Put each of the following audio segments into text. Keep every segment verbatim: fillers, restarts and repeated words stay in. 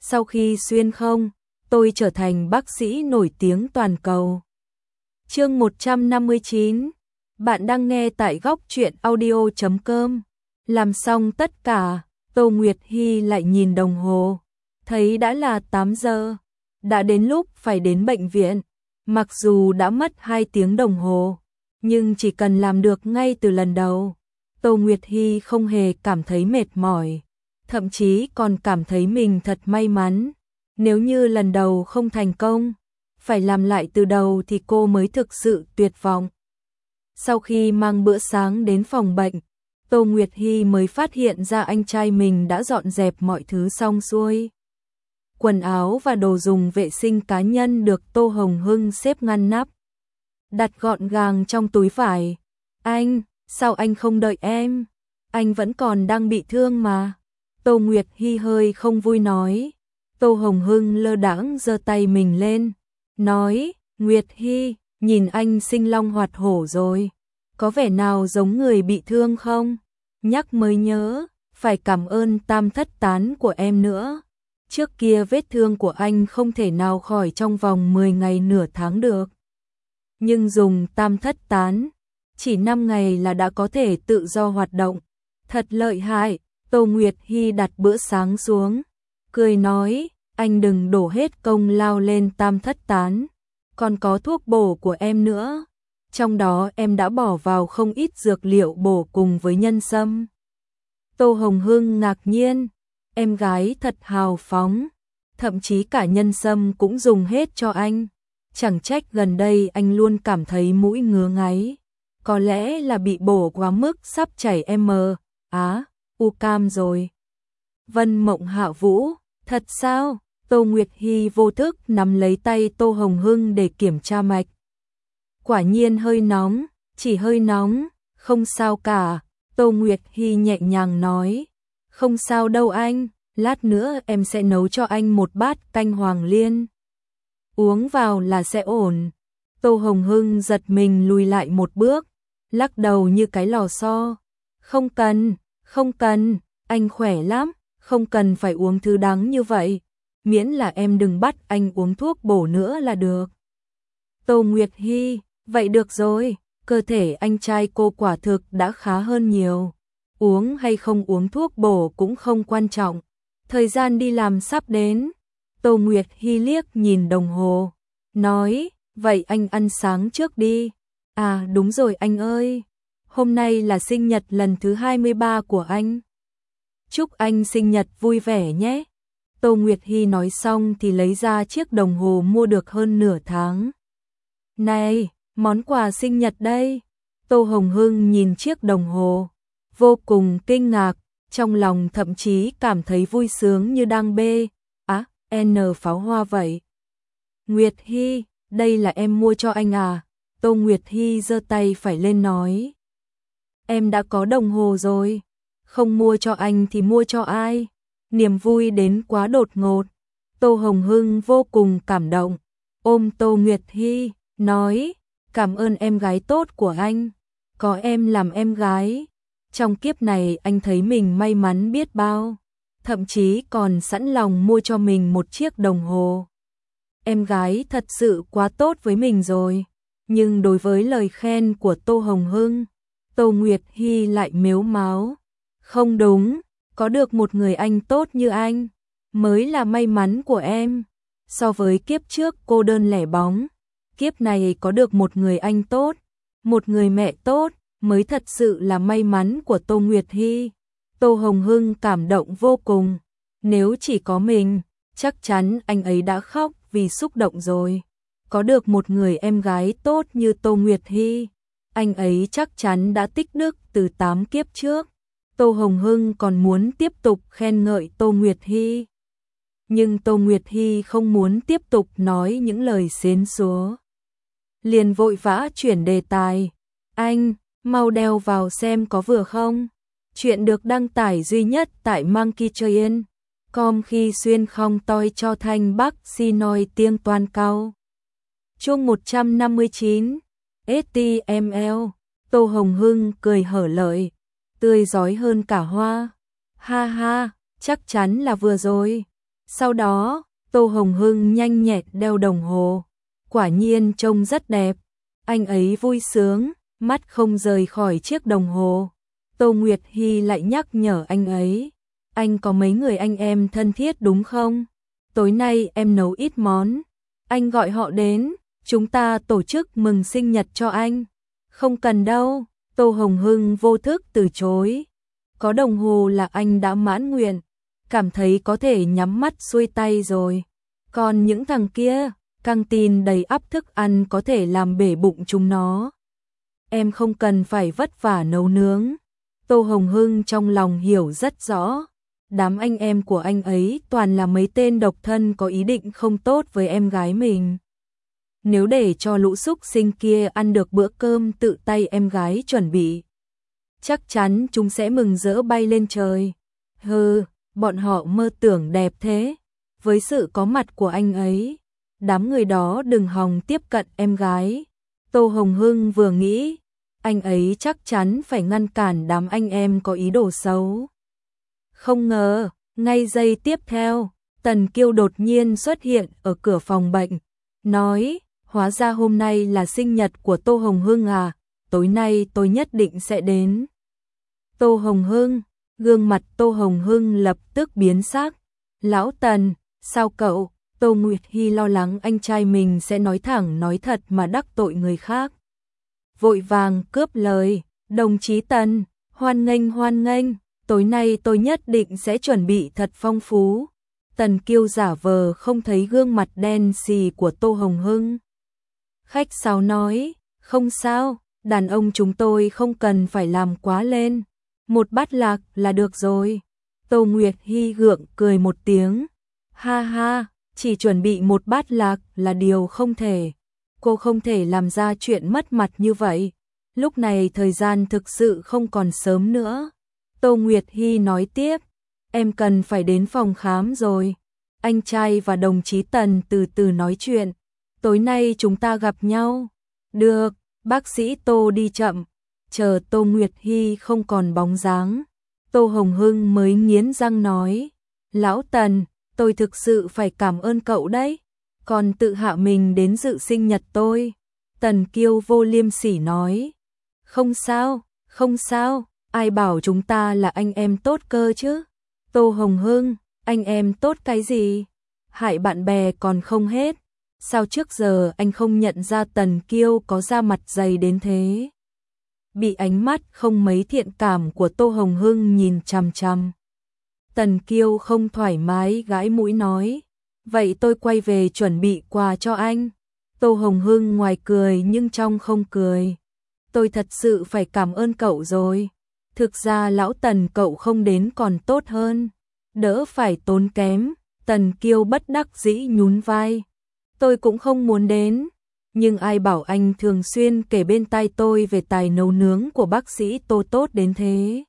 Sau khi xuyên không, tôi trở thành bác sĩ nổi tiếng toàn cầu. Chương một trăm năm mươi chín. Bạn đang nghe tại góc truyện audio chấm com. Làm xong tất cả, Tô Nguyệt Hy lại nhìn đồng hồ, thấy đã là tám giờ, đã đến lúc phải đến bệnh viện. Mặc dù đã mất hai tiếng đồng hồ, nhưng chỉ cần làm được ngay từ lần đầu, Tô Nguyệt Hy không hề cảm thấy mệt mỏi, thậm chí còn cảm thấy mình thật may mắn. Nếu như lần đầu không thành công, phải làm lại từ đầu thì cô mới thực sự tuyệt vọng. Sau khi mang bữa sáng đến phòng bệnh, Tô Nguyệt Hy mới phát hiện ra anh trai mình đã dọn dẹp mọi thứ xong xuôi. Quần áo và đồ dùng vệ sinh cá nhân được Tô Hồng Hưng xếp ngăn nắp, đặt gọn gàng trong túi vải. Anh, sao anh không đợi em? Anh vẫn còn đang bị thương mà. Tô Nguyệt Hy hơi không vui nói. Tô Hồng Hưng lơ đãng giơ tay mình lên, nói, Nguyệt Hy, nhìn anh sinh long hoạt hổ rồi, có vẻ nào giống người bị thương không? Nhắc mới nhớ, phải cảm ơn Tam Thất Tán của em nữa. Trước kia vết thương của anh không thể nào khỏi trong vòng mười ngày nửa tháng được. Nhưng dùng Tam Thất Tán, chỉ năm ngày là đã có thể tự do hoạt động. Thật lợi hại. Tô Nguyệt Hy đặt bữa sáng xuống, cười nói, anh đừng đổ hết công lao lên Tam Thất Tán, còn có thuốc bổ của em nữa. Trong đó em đã bỏ vào không ít dược liệu bổ cùng với nhân sâm. Tô Hồng Hưng ngạc nhiên, em gái thật hào phóng, thậm chí cả nhân sâm cũng dùng hết cho anh. Chẳng trách gần đây anh luôn cảm thấy mũi ngứa ngáy, có lẽ là bị bổ quá mức sắp chảy em á, u cam rồi. Vân Mộng Hạ Vũ, thật sao? Tô Nguyệt Hy vô thức nắm lấy tay Tô Hồng Hưng để kiểm tra mạch. Quả nhiên hơi nóng, chỉ hơi nóng, không sao cả. Tô Nguyệt Hy nhẹ nhàng nói, không sao đâu anh, lát nữa em sẽ nấu cho anh một bát canh hoàng liên. Uống vào là sẽ ổn. Tô Hồng Hưng giật mình lùi lại một bước, lắc đầu như cái lò xo. Không cần, không cần, anh khỏe lắm, không cần phải uống thứ đắng như vậy, miễn là em đừng bắt anh uống thuốc bổ nữa là được. Tô Nguyệt Hy, vậy được rồi, cơ thể anh trai cô quả thực đã khá hơn nhiều. Uống hay không uống thuốc bổ cũng không quan trọng, thời gian đi làm sắp đến. Tô Nguyệt Hy liếc nhìn đồng hồ, nói, vậy anh ăn sáng trước đi. À đúng rồi anh ơi, hôm nay là sinh nhật lần thứ hai mươi ba của anh. Chúc anh sinh nhật vui vẻ nhé. Tô Nguyệt Hy nói xong thì lấy ra chiếc đồng hồ mua được hơn nửa tháng. Này, món quà sinh nhật đây. Tô Hồng Hưng nhìn chiếc đồng hồ, vô cùng kinh ngạc, trong lòng thậm chí cảm thấy vui sướng như đang bê á, n pháo hoa vậy. Nguyệt Hy, đây là em mua cho anh à? Tô Nguyệt Hy giơ tay phải lên nói. Em đã có đồng hồ rồi, không mua cho anh thì mua cho ai? Niềm vui đến quá đột ngột. Tô Hồng Hưng vô cùng cảm động, ôm Tô Nguyệt Hy, nói, cảm ơn em gái tốt của anh, có em làm em gái. Trong kiếp này anh thấy mình may mắn biết bao, thậm chí còn sẵn lòng mua cho mình một chiếc đồng hồ. Em gái thật sự quá tốt với mình rồi. Nhưng đối với lời khen của Tô Hồng Hưng, Tô Nguyệt Hy lại mếu máo. Không đúng, có được một người anh tốt như anh mới là may mắn của em. So với kiếp trước cô đơn lẻ bóng, kiếp này có được một người anh tốt, một người mẹ tốt mới thật sự là may mắn của Tô Nguyệt Hy. Tô Hồng Hưng cảm động vô cùng, nếu chỉ có mình, chắc chắn anh ấy đã khóc vì xúc động rồi. Có được một người em gái tốt như Tô Nguyệt Hy, anh ấy chắc chắn đã tích đức từ tám kiếp trước. Tô Hồng Hưng còn muốn tiếp tục khen ngợi Tô Nguyệt Hy, nhưng Tô Nguyệt Hy không muốn tiếp tục nói những lời xến xúa, liền vội vã chuyển đề tài. Anh, mau đeo vào xem có vừa không? Chuyện được đăng tải duy nhất tại Monkey Train. Com khi xuyên không toi cho thanh bắc si nói tiếng toàn cao. Chương một trăm năm mươi chín. ét tê em lờ. Tô Hồng Hưng cười hở lợi, tươi rói hơn cả hoa. Ha ha, chắc chắn là vừa rồi. Sau đó, Tô Hồng Hưng nhanh nhẹn đeo đồng hồ. Quả nhiên trông rất đẹp. Anh ấy vui sướng, mắt không rời khỏi chiếc đồng hồ. Tô Nguyệt Hy lại nhắc nhở anh ấy. Anh có mấy người anh em thân thiết đúng không? Tối nay em nấu ít món. Anh gọi họ đến, chúng ta tổ chức mừng sinh nhật cho anh. Không cần đâu, Tô Hồng Hưng vô thức từ chối. Có đồng hồ là anh đã mãn nguyện, cảm thấy có thể nhắm mắt xuôi tay rồi. Còn những thằng kia, căng tin đầy ắp thức ăn có thể làm bể bụng chúng nó. Em không cần phải vất vả nấu nướng. Tô Hồng Hưng trong lòng hiểu rất rõ. Đám anh em của anh ấy toàn là mấy tên độc thân có ý định không tốt với em gái mình. Nếu để cho lũ súc sinh kia ăn được bữa cơm tự tay em gái chuẩn bị, chắc chắn chúng sẽ mừng rỡ bay lên trời. Hừ, bọn họ mơ tưởng đẹp thế. Với sự có mặt của anh ấy, đám người đó đừng hòng tiếp cận em gái. Tô Hồng Hưng vừa nghĩ, anh ấy chắc chắn phải ngăn cản đám anh em có ý đồ xấu. Không ngờ, ngay giây tiếp theo, Tần Kiêu đột nhiên xuất hiện ở cửa phòng bệnh, nói, hóa ra hôm nay là sinh nhật của Tô Hồng Hưng à, tối nay tôi nhất định sẽ đến. Tô Hồng Hưng, gương mặt Tô Hồng Hưng lập tức biến sắc. Lão Tần, sao cậu? Tô Nguyệt Hy lo lắng anh trai mình sẽ nói thẳng nói thật mà đắc tội người khác. Vội vàng cướp lời, đồng chí Tần, hoan nghênh hoan nghênh, tối nay tôi nhất định sẽ chuẩn bị thật phong phú. Tần Kiêu giả vờ không thấy gương mặt đen xì của Tô Hồng Hưng. Khách sáo nói, không sao, đàn ông chúng tôi không cần phải làm quá lên. Một bát lạc là được rồi. Tô Nguyệt Hy gượng cười một tiếng. Ha ha, chỉ chuẩn bị một bát lạc là điều không thể. Cô không thể làm ra chuyện mất mặt như vậy. Lúc này thời gian thực sự không còn sớm nữa. Tô Nguyệt Hy nói tiếp, em cần phải đến phòng khám rồi. Anh trai và đồng chí Tần từ từ nói chuyện. Tối nay chúng ta gặp nhau. Được, bác sĩ Tô đi chậm. Chờ Tô Nguyệt Hy không còn bóng dáng, Tô Hồng Hưng mới nghiến răng nói, Lão Tần, tôi thực sự phải cảm ơn cậu đấy, còn tự hạ mình đến dự sinh nhật tôi. Tần Kiêu vô liêm sỉ nói, không sao, không sao, ai bảo chúng ta là anh em tốt cơ chứ. Tô Hồng Hưng, anh em tốt cái gì? Hại bạn bè còn không hết. Sao trước giờ anh không nhận ra Tần Kiêu có da mặt dày đến thế? Bị ánh mắt không mấy thiện cảm của Tô Hồng Hưng nhìn chằm chằm. Tần Kiêu không thoải mái gãi mũi nói, vậy tôi quay về chuẩn bị quà cho anh. Tô Hồng Hưng ngoài cười nhưng trong không cười. Tôi thật sự phải cảm ơn cậu rồi. Thực ra lão Tần cậu không đến còn tốt hơn. Đỡ phải tốn kém. Tần Kiêu bất đắc dĩ nhún vai. Tôi cũng không muốn đến. Nhưng ai bảo anh thường xuyên kể bên tai tôi về tài nấu nướng của bác sĩ Tô tốt đến thế.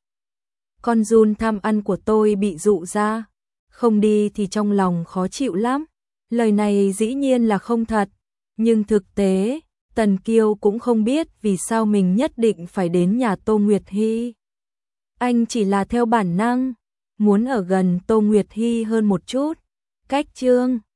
Con giun tham ăn của tôi bị dụ ra. Không đi thì trong lòng khó chịu lắm. Lời này dĩ nhiên là không thật. Nhưng thực tế, Tần Kiêu cũng không biết vì sao mình nhất định phải đến nhà Tô Nguyệt Hy. Anh chỉ là theo bản năng, muốn ở gần Tô Nguyệt Hy hơn một chút. Cách chương